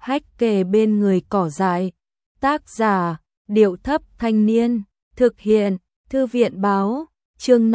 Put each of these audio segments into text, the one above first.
hách kề bên người cỏ dại. Tác giả, Điệu Thấp Thanh Niên. Thực hiện, Thư viện Báo. Chương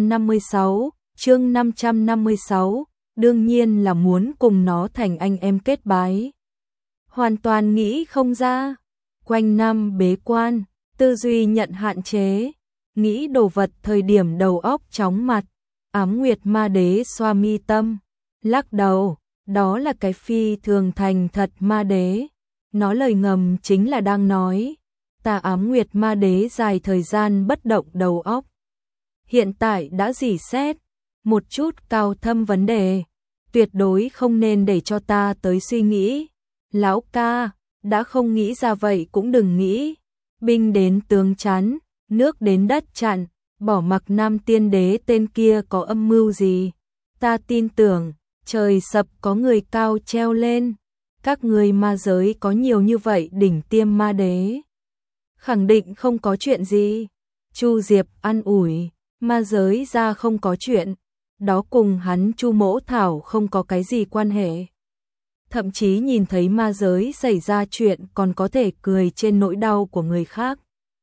556, đương nhiên là muốn cùng nó thành anh em kết bái. Hoàn toàn nghĩ không ra. Quanh năm bế quan, tư duy nhận hạn chế, nghĩ đồ vật thời điểm đầu óc chóng mặt. Ám Nguyệt Ma Đế xoa mi tâm, lắc đầu, đó là cái phi thường thành thật ma đế. Nó lời ngầm chính là đang nói, ta Ám Nguyệt Ma Đế dài thời gian bất động đầu óc. Hiện tại đã rỉ sét một chút cao thâm vấn đề, tuyệt đối không nên để cho ta tới suy nghĩ. Lão ca, đã không nghĩ ra vậy cũng đừng nghĩ. Binh đến tướng chắn, nước đến đất chặn, bỏ mặc Nam Tiên Đế tên kia có âm mưu gì. Ta tin tưởng, trời sập có người cao treo lên. Các người ma giới có nhiều như vậy đỉnh tiêm ma đế, khẳng định không có chuyện gì. Chu Diệp an ủi, ma giới ra không có chuyện, đó cùng hắn Chu Mỗ Thảo không có cái gì quan hệ. Thậm chí nhìn thấy ma giới xảy ra chuyện còn có thể cười trên nỗi đau của người khác.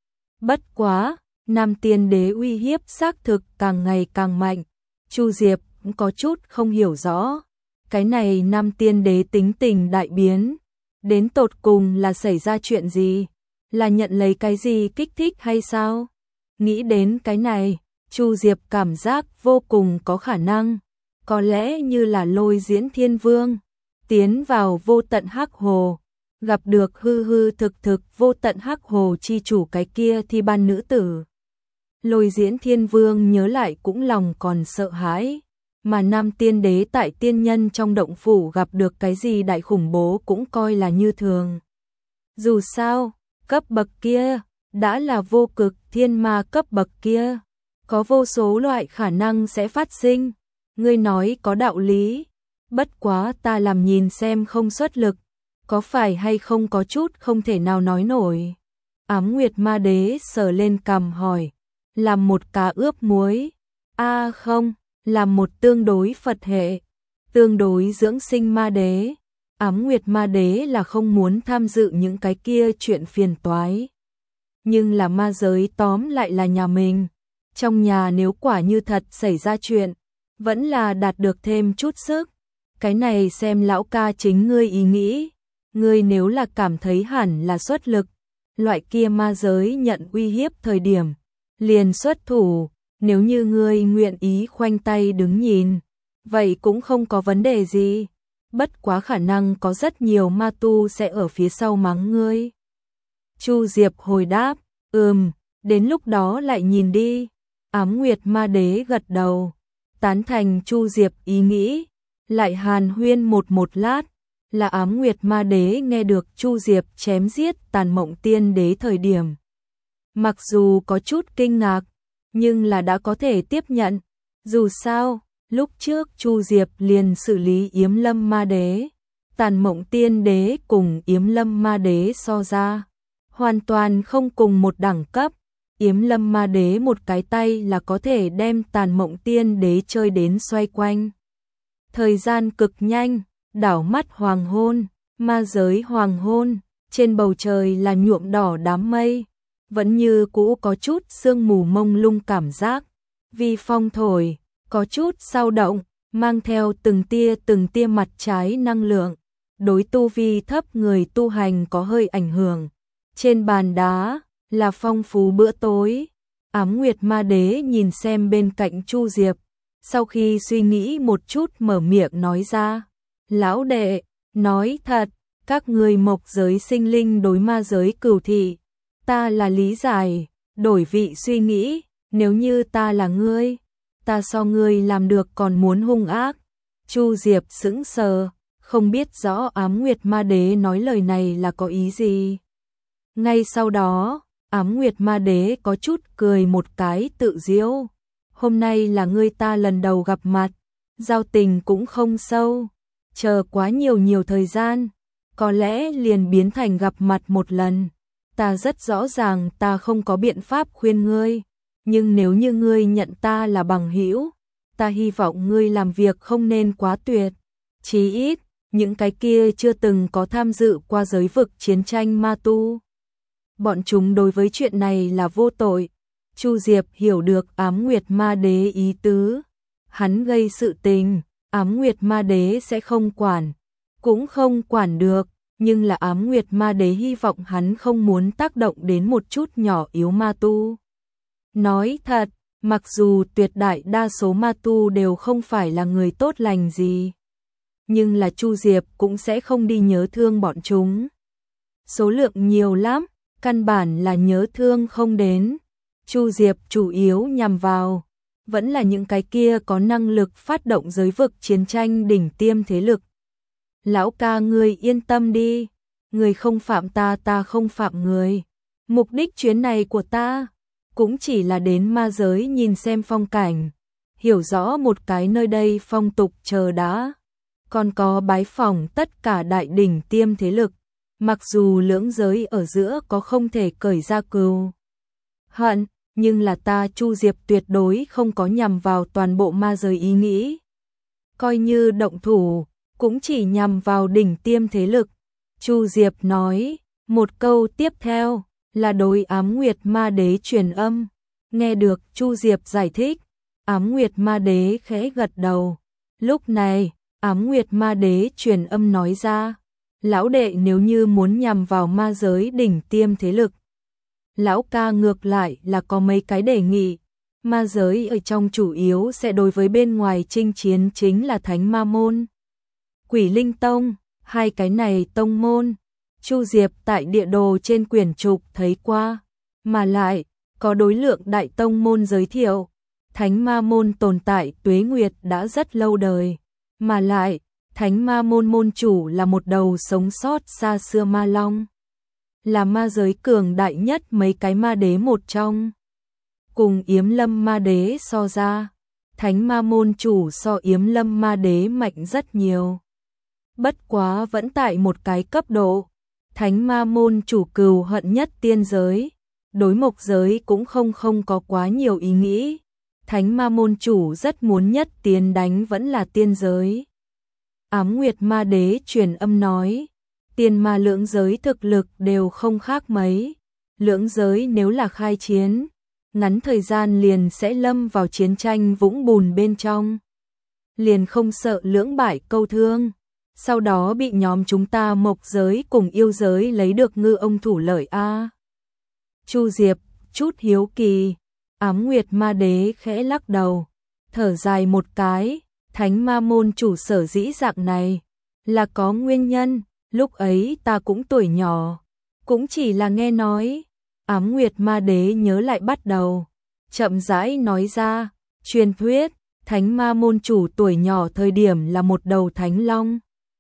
Bất quá, Nam Tiên Đế uy hiếp xác thực càng ngày càng mạnh. Chu Diệp cũng có chút không hiểu rõ. Cái này Nam Tiên Đế tính tình đại biến, đến tột cùng là xảy ra chuyện gì? Là nhận lấy cái gì kích thích hay sao? Nghĩ đến cái này, Chu Diệp cảm giác vô cùng có khả năng, có lẽ như là Lôi Diễn Thiên Vương tiến vào vô tận hắc hồ, gặp được hư hư thực thực vô tận hắc hồ chi chủ cái kia thì ban nữ tử. Lôi Diễn Thiên Vương nhớ lại cũng lòng còn sợ hãi, mà Nam Tiên Đế tại tiên nhân trong động phủ gặp được cái gì đại khủng bố cũng coi là như thường. Dù sao, cấp bậc kia đã là vô cực thiên ma cấp bậc kia, có vô số loại khả năng sẽ phát sinh. Ngươi nói có đạo lý, bất quá ta làm nhìn xem không xuất lực, có phải hay không có chút không thể nào nói nổi. Ám Nguyệt Ma Đế sờ lên cằm hỏi, làm một cá ướp muối? Không, làm một tương đối Phật hệ, tương đối dưỡng sinh ma đế. Ám Nguyệt Ma Đế là không muốn tham dự những cái kia chuyện phiền toái. Nhưng là ma giới tóm lại là nhà mình, trong nhà nếu quả như thật xảy ra chuyện, vẫn là đạt được thêm chút sức. Cái này xem lão ca chính ngươi ý nghĩ, ngươi nếu là cảm thấy hẳn là xuất lực, loại kia ma giới nhận uy hiếp thời điểm, liền xuất thủ, nếu như ngươi nguyện ý khoanh tay đứng nhìn, vậy cũng không có vấn đề gì, bất quá khả năng có rất nhiều ma tu sẽ ở phía sau mắng ngươi. Chu Diệp hồi đáp, đến lúc đó lại nhìn đi. Ám Nguyệt Ma Đế gật đầu, tán thành Chu Diệp ý nghĩ, lại hàn huyên một lát, là Ám Nguyệt Ma Đế nghe được Chu Diệp chém giết Tàn Mộng Tiên Đế thời điểm. Mặc dù có chút kinh ngạc, nhưng là đã có thể tiếp nhận, dù sao, lúc trước Chu Diệp liền xử lý Yếm Lâm Ma Đế, Tàn Mộng Tiên Đế cùng Yếm Lâm Ma Đế so ra, hoàn toàn không cùng một đẳng cấp. Yếm Lâm Ma Đế một cái tay là có thể đem Tàn Mộng Tiên Đế chơi đến xoay quanh. Thời gian cực nhanh, đảo mắt hoàng hôn, ma giới hoàng hôn, trên bầu trời là nhuộm đỏ đám mây, vẫn như cũ có chút sương mù mông lung cảm giác, vì phong thổi, có chút dao động, mang theo từng tia mặt trái năng lượng, đối tu vi thấp người tu hành có hơi ảnh hưởng. Trên bàn đá là phong phú bữa tối. Ám Nguyệt Ma Đế nhìn xem bên cạnh Chu Diệp, sau khi suy nghĩ một chút mở miệng nói ra, lão đệ, nói thật, các người mộc giới sinh linh đối ma giới cửu thị, ta là lý giải, đổi vị suy nghĩ, nếu như ta là ngươi, ta so ngươi làm được còn muốn hung ác. Chu Diệp sững sờ, không biết rõ Ám Nguyệt Ma Đế nói lời này là có ý gì. Ngay sau đó, Ám Nguyệt Ma Đế có chút cười một cái tự giễu. Hôm nay là ngươi ta lần đầu gặp mặt, giao tình cũng không sâu, chờ quá nhiều thời gian, có lẽ liền biến thành gặp mặt một lần. Ta rất rõ ràng ta không có biện pháp khuyên ngươi, nhưng nếu như ngươi nhận ta là bằng hữu, ta hy vọng ngươi làm việc không nên quá tuyệt, chí ít những cái kia chưa từng có tham dự qua giới vực chiến tranh ma tu. Bọn chúng đối với chuyện này là vô tội. Chu Diệp hiểu được Ám Nguyệt Ma Đế ý tứ. Hắn gây sự tình, Ám Nguyệt Ma Đế sẽ không quản, cũng không quản được, nhưng là Ám Nguyệt Ma Đế hy vọng hắn không muốn tác động đến một chút nhỏ yếu ma tu. Nói thật, mặc dù tuyệt đại đa số ma tu đều không phải là người tốt lành gì, nhưng là Chu Diệp cũng sẽ không đi nhớ thương bọn chúng. Số lượng nhiều lắm, căn bản là nhớ thương không đến. Chu Diệp chủ yếu nhằm vào vẫn là những cái kia có năng lực phát động giới vực chiến tranh đỉnh tiêm thế lực. Lão ca ngươi yên tâm đi, người không phạm ta, ta không phạm người. Mục đích chuyến này của ta cũng chỉ là đến ma giới nhìn xem phong cảnh, hiểu rõ một cái nơi đây phong tục chờ đã. Còn có bái phỏng tất cả đại đỉnh tiêm thế lực, mặc dù lưỡng giới ở giữa có không thể cởi ra cừu hận, nhưng là ta Chu Diệp tuyệt đối không có nhằm vào toàn bộ ma giới ý nghĩ. Coi như động thủ, cũng chỉ nhằm vào đỉnh tiêm thế lực. Chu Diệp nói, một câu tiếp theo là đối Ám Nguyệt Ma Đế truyền âm. Nghe được Chu Diệp giải thích, Ám Nguyệt Ma Đế khẽ gật đầu. Lúc này, Ám Nguyệt Ma Đế truyền âm nói ra, lão đệ nếu như muốn nhằm vào ma giới đỉnh tiêm thế lực, lão ca ngược lại là có mấy cái đề nghị. Ma giới ở trong chủ yếu sẽ đối với bên ngoài chinh chiến chính là Thánh Ma Môn, Quỷ Linh Tông, hai cái này tông môn. Chu Diệp tại địa đồ trên quyển trục thấy qua, mà lại có đối lượng đại tông môn giới thiệu. Thánh Ma Môn tồn tại tuế nguyệt đã rất lâu đời, mà lại Thánh Ma Môn môn chủ là một đầu sống sót xa xưa ma long, là ma giới cường đại nhất mấy cái ma đế một trong. Cùng Yếm Lâm Ma Đế so ra, Thánh Ma Môn chủ so Yếm Lâm Ma Đế mạnh rất nhiều. Bất quá vẫn tại một cái cấp độ. Thánh Ma Môn chủ cừu hận nhất tiên giới, đối mộc giới cũng không có quá nhiều ý nghĩ. Thánh Ma Môn chủ rất muốn nhất tiến đánh vẫn là tiên giới. Ám Nguyệt Ma Đế truyền âm nói, tiên ma lưỡng giới thực lực đều không khác mấy. Lưỡng giới nếu là khai chiến, ngắn thời gian liền sẽ lâm vào chiến tranh vũng bùn bên trong. Liền không sợ lưỡng bại câu thương, sau đó bị nhóm chúng ta mộc giới cùng yêu giới lấy được ngư ông thủ lợi a. Chu Diệp chút hiếu kỳ. Ám Nguyệt Ma Đế khẽ lắc đầu, thở dài một cái. Thánh Ma Môn chủ sở dĩ dạng này là có nguyên nhân, lúc ấy ta cũng tuổi nhỏ, cũng chỉ là nghe nói. Ám Nguyệt Ma Đế nhớ lại bắt đầu, chậm rãi nói ra, truyền thuyết, Thánh Ma Môn chủ tuổi nhỏ thời điểm là một đầu thánh long,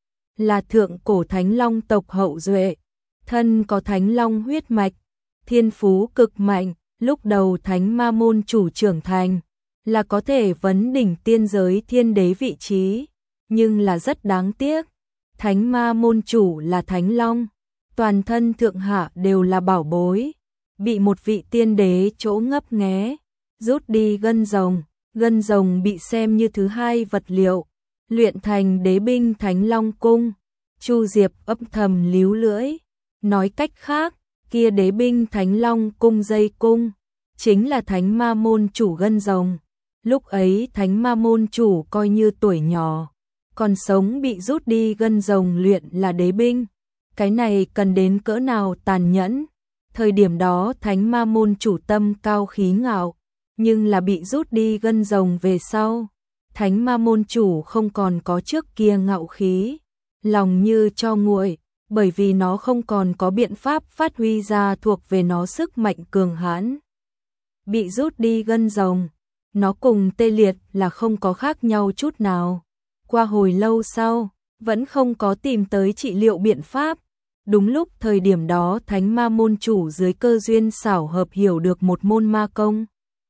là thượng cổ thánh long tộc hậu duệ, thân có thánh long huyết mạch, thiên phú cực mạnh. Lúc đầu Thánh Ma Môn chủ trưởng thành là có thể vấn đỉnh tiên giới thiên đế vị trí, nhưng là rất đáng tiếc. Thánh Ma Môn chủ là thánh long, toàn thân thượng hạ đều là bảo bối, bị một vị tiên đế chỗ ngấp nghé, rút đi gân rồng bị xem như thứ hai vật liệu, luyện thành đế binh Thánh Long Cung. Chu Diệp âm thầm líu lưỡi, nói cách khác, kia đế binh Thánh Long Cung dây cung chính là Thánh Ma Môn chủ gân rồng. Lúc ấy Thánh Ma Môn chủ coi như tuổi nhỏ, còn sống bị rút đi gân rồng luyện là đế binh. Cái này cần đến cỡ nào tàn nhẫn. Thời điểm đó Thánh Ma Môn chủ tâm cao khí ngạo, nhưng là bị rút đi gân rồng về sau, Thánh Ma Môn chủ không còn có trước kia ngạo khí, lòng như cho nguội, bởi vì nó không còn có biện pháp phát huy ra thuộc về nó sức mạnh cường hãn. Bị rút đi gân rồng, nó cùng tê liệt là không có khác nhau chút nào. Qua hồi lâu sau, vẫn không có tìm tới trị liệu biện pháp. Đúng lúc thời điểm đó Thánh Ma Môn chủ dưới cơ duyên xảo hợp hiểu được một môn ma công.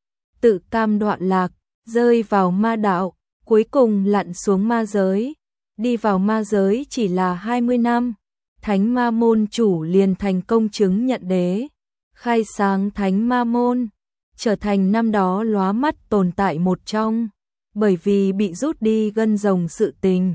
Tự cam đoạn lạc, rơi vào ma đạo, cuối cùng lặn xuống ma giới. Đi vào ma giới chỉ là 20 năm, Thánh Ma Môn chủ liền thành công chứng nhận đế, khai sáng Thánh Ma Môn, trở thành năm đó lóa mắt tồn tại một trong. Bởi vì bị rút đi gân rồng sự tình,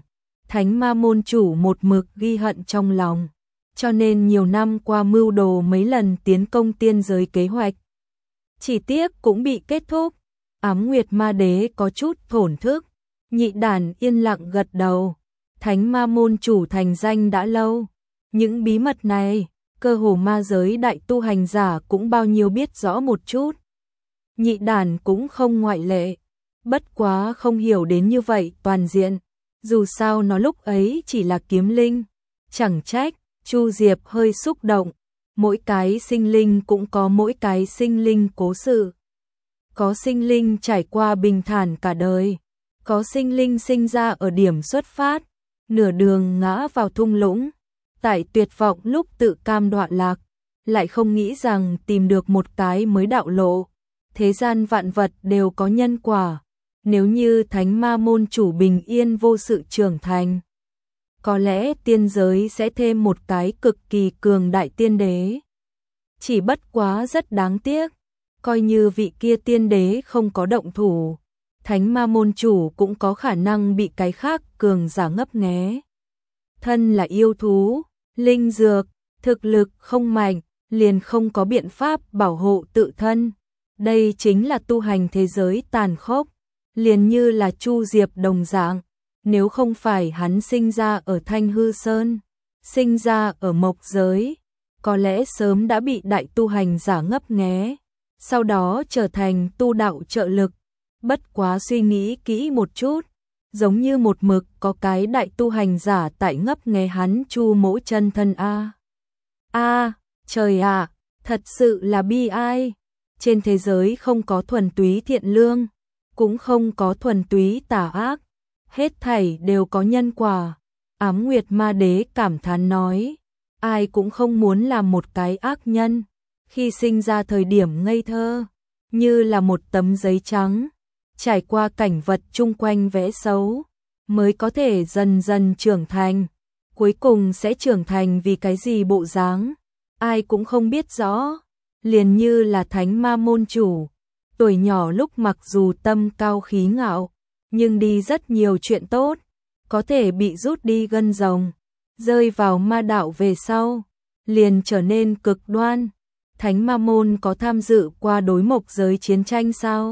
Thánh ma môn chủ một mực ghi hận trong lòng, cho nên nhiều năm qua mưu đồ mấy lần tiến công tiên giới kế hoạch. Chỉ tiếc cũng bị kết thúc. Ám Nguyệt Ma Đế có chút thổn thức, Nhị Đản yên lặng gật đầu. Thánh ma môn chủ thành danh đã lâu, những bí mật này, cơ hồ ma giới đại tu hành giả cũng bao nhiêu biết rõ một chút. Nhị Đản cũng không ngoại lệ, bất quá không hiểu đến như vậy toàn diện, dù sao nó lúc ấy chỉ là kiếm linh, chẳng trách. Chu Diệp hơi xúc động, mỗi cái sinh linh cũng có mỗi cái sinh linh cố sự. Có sinh linh trải qua bình thản cả đời, có sinh linh sinh ra ở điểm xuất phát, nửa đường ngã vào thung lũng, tại tuyệt vọng lúc tự cam đoạn lạc, lại không nghĩ rằng tìm được một cái mới đạo lộ. Thế gian vạn vật đều có nhân quả, nếu như thánh ma môn chủ bình yên vô sự trưởng thành, có lẽ tiên giới sẽ thêm một cái cực kỳ cường đại tiên đế. Chỉ bất quá rất đáng tiếc, coi như vị kia tiên đế không có động thủ, thánh ma môn chủ cũng có khả năng bị cái khác cường giả ngấp nghé. Thân là yêu thú, linh dược, thực lực không mạnh, liền không có biện pháp bảo hộ tự thân. Đây chính là tu hành thế giới tàn khốc, liền như là Chu Diệp đồng dạng. Nếu không phải hắn sinh ra ở Thanh Hư Sơn, sinh ra ở Mộc Giới, có lẽ sớm đã bị đại tu hành giả ngấp nghé, sau đó trở thành tu đạo trợ lực. Bất quá suy nghĩ kỹ một chút, giống như một mực có cái đại tu hành giả tại ngấp nghé hắn Chu Mỗ chân thân a. Trời ạ, thật sự là bi ai. Trên thế giới không có thuần túy thiện lương, cũng không có thuần túy tà ác. Hết thảy đều có nhân quả. Ám Nguyệt Ma Đế cảm thán nói, ai cũng không muốn làm một cái ác nhân. Khi sinh ra thời điểm ngây thơ, như là một tấm giấy trắng, trải qua cảnh vật chung quanh vẽ xấu, mới có thể dần dần trưởng thành. Cuối cùng sẽ trưởng thành vì cái gì bộ dáng, ai cũng không biết rõ. Liền như là thánh ma môn chủ, tuổi nhỏ lúc mặc dù tâm cao khí ngạo, nhưng đi rất nhiều chuyện tốt, có thể bị rút đi gân rồng, rơi vào ma đạo về sau, liền trở nên cực đoan. Thánh ma môn có tham dự qua đối mộc giới chiến tranh sao?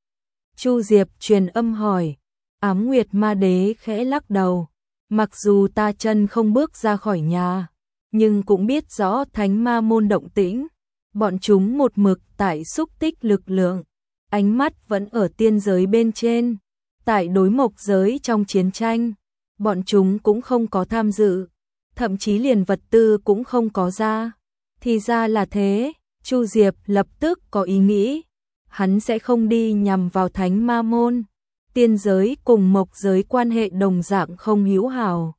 Chu Diệp truyền âm hỏi. Ám Nguyệt Ma Đế khẽ lắc đầu, mặc dù ta chân không bước ra khỏi nhà, nhưng cũng biết rõ thánh ma môn động tĩnh, bọn chúng một mực tại xúc tích lực lượng, ánh mắt vẫn ở tiên giới bên trên. Tại đối mộc giới trong chiến tranh, bọn chúng cũng không có tham dự, thậm chí liền vật tư cũng không có ra. Thì ra là thế, Chu Diệp lập tức có ý nghĩ, hắn sẽ không đi nhằm vào thánh ma môn. Tiên giới cùng mộc giới quan hệ đồng dạng không hữu hảo.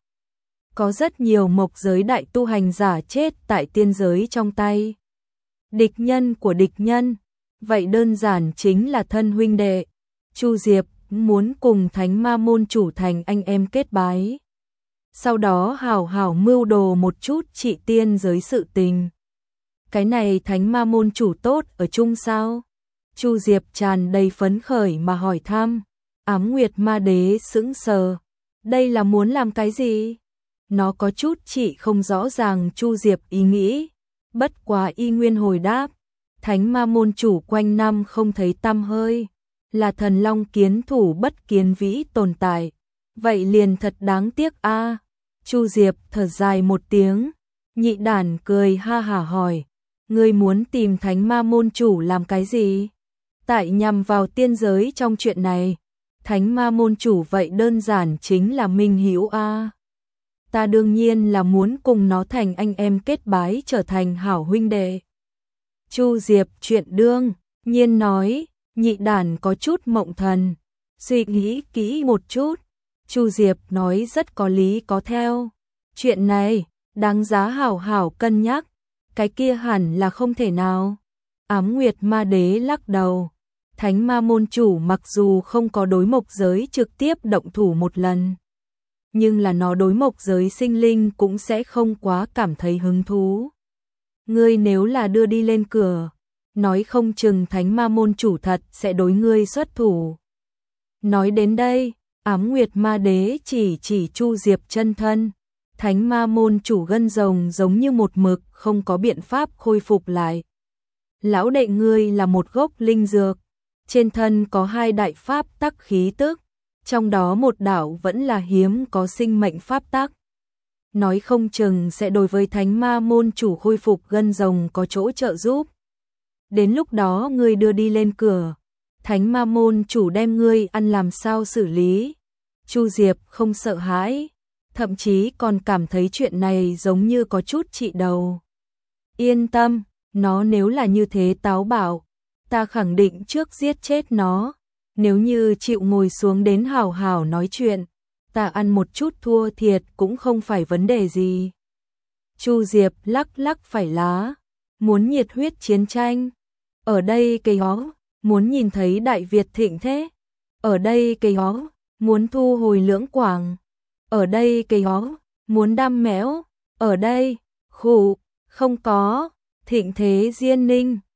Có rất nhiều mộc giới đại tu hành giả chết tại tiên giới trong tay. Địch nhân của địch nhân, vậy đơn giản chính là thân huynh đệ. Chu Diệp muốn cùng thánh ma môn chủ thành anh em kết bái, sau đó hảo hảo mưu đồ một chút trị tiên giới sự tình. Cái này thánh ma môn chủ tốt ở chung sao? Chu Diệp tràn đầy phấn khởi mà hỏi thăm. Ám Nguyệt Ma Đế sững sờ, đây là muốn làm cái gì? Nó có chút chỉ không rõ ràng Chu Diệp ý nghĩ, bất quá y nguyên hồi đáp, thánh ma môn chủ quanh năm không thấy tăm hơi, là thần long kiến thủ bất kiến vĩ tồn tại, vậy liền thật đáng tiếc a. Chu Diệp thở dài một tiếng, Nhị Đản cười ha hả hỏi, ngươi muốn tìm thánh ma môn chủ làm cái gì? Tại nhằm vào tiên giới trong chuyện này, thánh ma môn chủ vậy đơn giản chính là minh hữu a. Ta đương nhiên là muốn cùng nó thành anh em kết bái trở thành hảo huynh đệ. Chu Diệp chuyện đương nhiên nói. Nhị Đản có chút mộng thần, suy nghĩ kỹ một chút. Chu Diệp nói rất có lý có theo. Chuyện này, đáng giá hảo hảo cân nhắc. Cái kia hẳn là không thể nào. Ám Nguyệt Ma Đế lắc đầu. Thánh ma môn chủ mặc dù không có đối mộc giới trực tiếp động thủ một lần, nhưng là nó đối mộc giới sinh linh cũng sẽ không quá cảm thấy hứng thú. Ngươi nếu là đưa đi lên cửa, nói không chừng thánh ma môn chủ thật sẽ đối ngươi xuất thủ. Nói đến đây, Ám Nguyệt Ma Đế chỉ Chu Diệp chân thân, Thánh Ma môn chủ gân rồng giống như một mực không có biện pháp khôi phục lại. Lão đệ ngươi là một gốc linh dược, trên thân có 2 đại pháp tắc khí tức, trong đó một đạo vẫn là hiếm có sinh mệnh pháp tắc. Nói không chừng sẽ đối với Thánh Ma môn chủ khôi phục gân rồng có chỗ trợ giúp. Đến lúc đó ngươi đưa đi lên cửa, Thánh Ma môn chủ đem ngươi ăn làm sao xử lý? Chu Diệp không sợ hãi, thậm chí còn cảm thấy chuyện này giống như có chút trị đầu. Yên tâm, nó nếu là như thế táo bạo, ta khẳng định trước giết chết nó. Nếu như chịu ngồi xuống đến hào hào nói chuyện, ta ăn một chút thua thiệt cũng không phải vấn đề gì. Chu Diệp lắc lắc phải lá, muốn nhiệt huyết chiến tranh. Ở đây cây hó, muốn nhìn thấy Đại Việt thịnh thế. Ở đây cây hó, muốn thu hồi Lưỡng Quảng. Ở đây cây hó, muốn đam mẽo. Ở đây, khủ, không có, thịnh thế Diên Ninh.